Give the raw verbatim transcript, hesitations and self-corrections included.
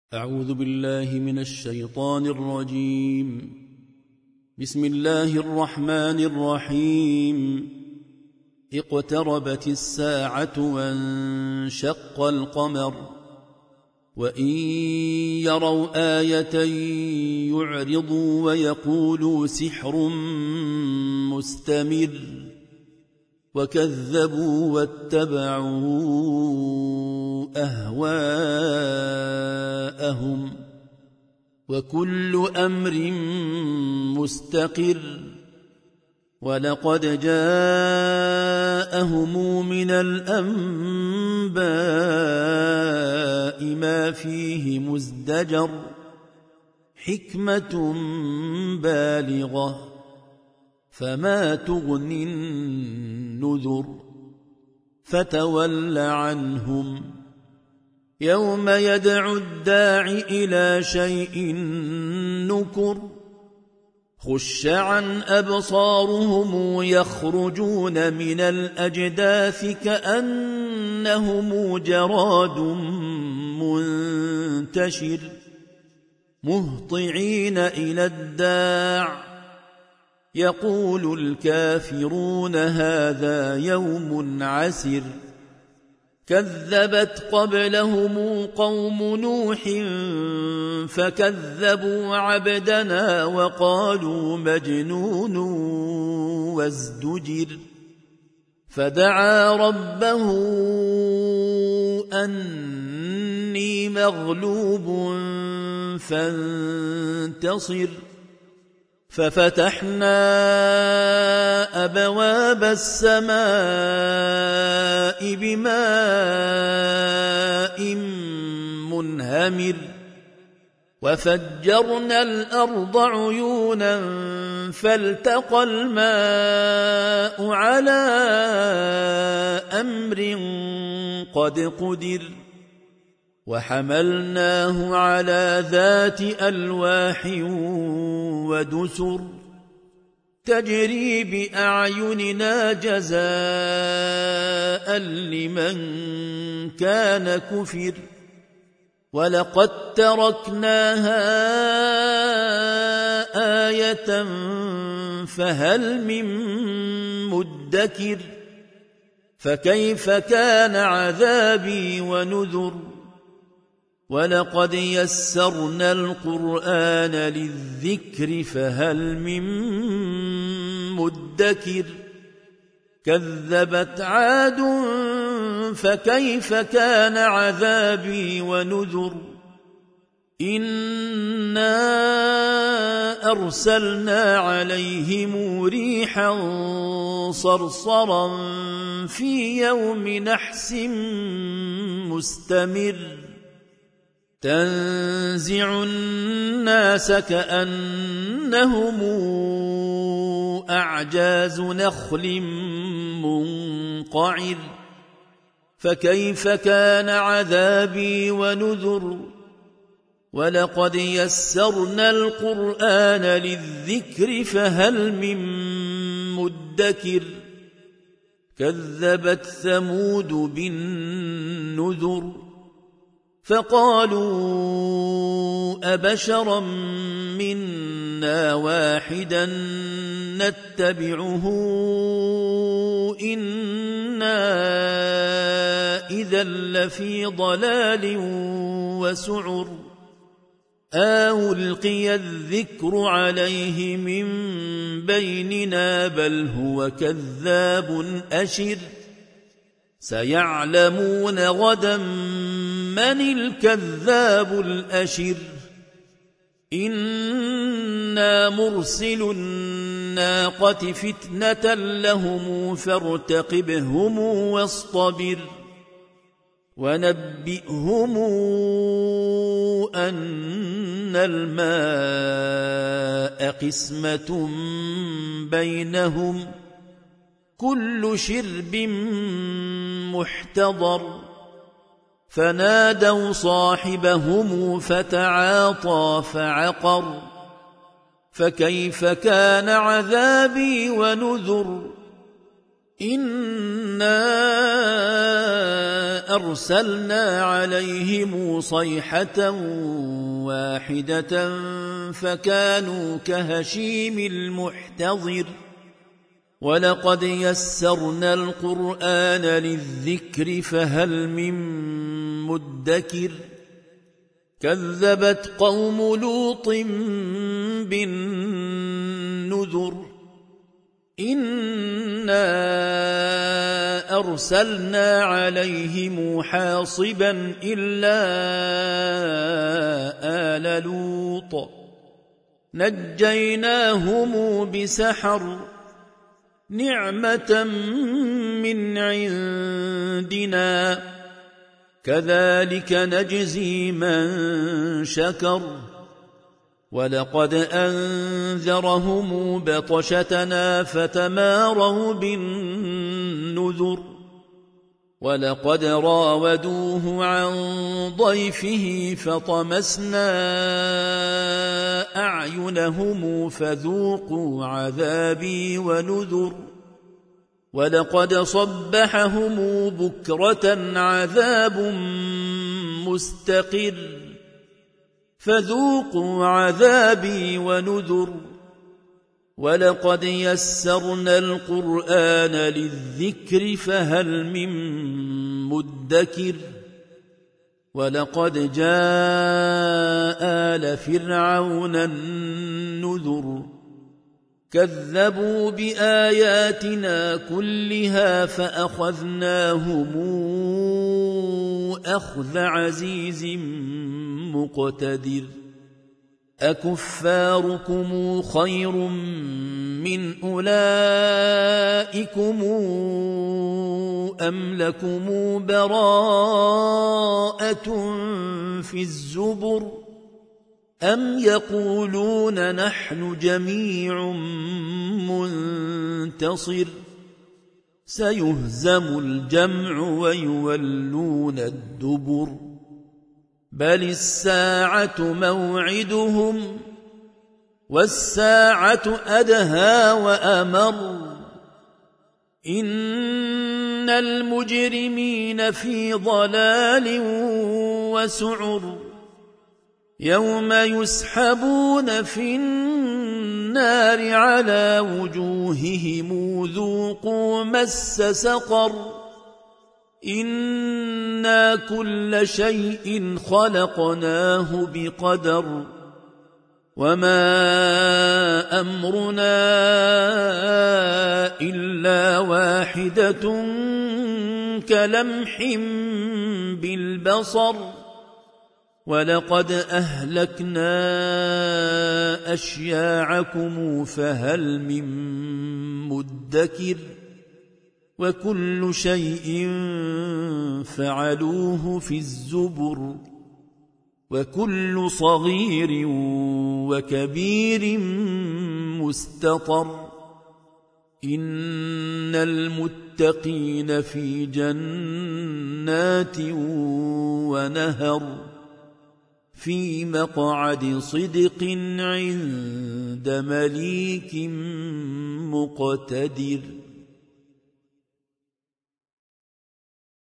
أعوذ بالله من الشيطان الرجيم. بسم الله الرحمن الرحيم. اقتربت الساعة وانشق القمر وإن يروا آية يعرضوا ويقولوا سحر مستمر وكذبوا واتبعوا أهواءهم وكل أمر مستقر ولقد جاءهم من الأنباء ما فيه مزدجر حكمة بالغة فما تغني النذر فتول عنهم يوم يدعو الداع إلى شيء نكر خش عن أبصارهم يخرجون من الأجداث كأنهم جراد منتشر مهطعين إلى الداع يقول الكافرون هذا يوم عسر كذبت قبلهم قوم نوح فكذبوا عبدنا وقالوا مجنون وازدجر فدعا ربه أني مغلوب فانتصر ففتحنا أبواب السماء بماء منهمر وفجرنا الأرض عيونا فالتقى الماء على أمر قد قدر وحملناه على ذات ألواح ودسر تجري بأعيننا جزاء لمن كان كفر ولقد تركناها آية فهل من مدكر فكيف كان عذابي ونذر ولقد يسرنا القرآن للذكر فهل من مدكر كذبت عاد فكيف كان عذابي ونذر إنا أرسلنا عليهم ريحا صرصرا في يوم نحس مستمر تنزع الناس كأنهم أعجاز نخل منقعر فكيف كان عذابي ونذر ولقد يسرنا القرآن للذكر فهل من مدكر كذبت ثمود بالنذر فقالوا أبشرا منا واحدا نتبعه إنا إذا لفي ضلال وسعر أو ألقي الذكر عليه من بيننا بل هو كذاب أشر سيعلمون غدا من الكذاب الأشر إنا مرسل الناقة فتنة لهم فارتقبهم واصطبر ونبئهم أن الماء قسمة بينهم كل شرب محتضر فنادوا صاحبهم فتعاطى فعقر فكيف كان عذابي ونذر إنا أرسلنا عليهم صيحة واحدة فكانوا كهشيم المحتضر ولقد يسرنا القرآن للذكر فهل من مدكر كذبت قوم لوط بالنذر إنا أرسلنا عليهم حاصبا إلا آل لوط نجيناهم بسحر نعمة من عندنا كذلك نجزي من شكر ولقد أنذرهم بطشتنا فتماروا بالنذر ولقد راودوه عن ضيفه فطمسنا أعينهم فذوقوا عذابي ونذر ولقد صبحهم بكرة عذاب مستقر فذوقوا عذابي ونذر ولقد يسرنا القرآن للذكر فهل من مدكر ولقد جاء آل فرعون النذر كذبوا بآياتنا كلها فأخذناهم أخذ عزيز مقتدر أكفاركم خير من أولئكم أم لكم براءة في الزبر أم يقولون نحن جميع منتصر سيهزم الجمع ويولون الدبر بل الساعة موعدهم والساعة أدهى وأمر إن المجرمين في ضلال وسعر يوم يسحبون في النار على وجوههم ذوقوا مس سقر إنا كل شيء خلقناه بقدر وما أمرنا إلا واحدة كلمح بالبصر ولقد أهلكنا أشياعكم فهل من مدكر وكل شيء فعلوه في الزبر وكل صغير وكبير مستطر إن المتقين في جنات ونهر في مقعد صدق عند مليك مقتدر.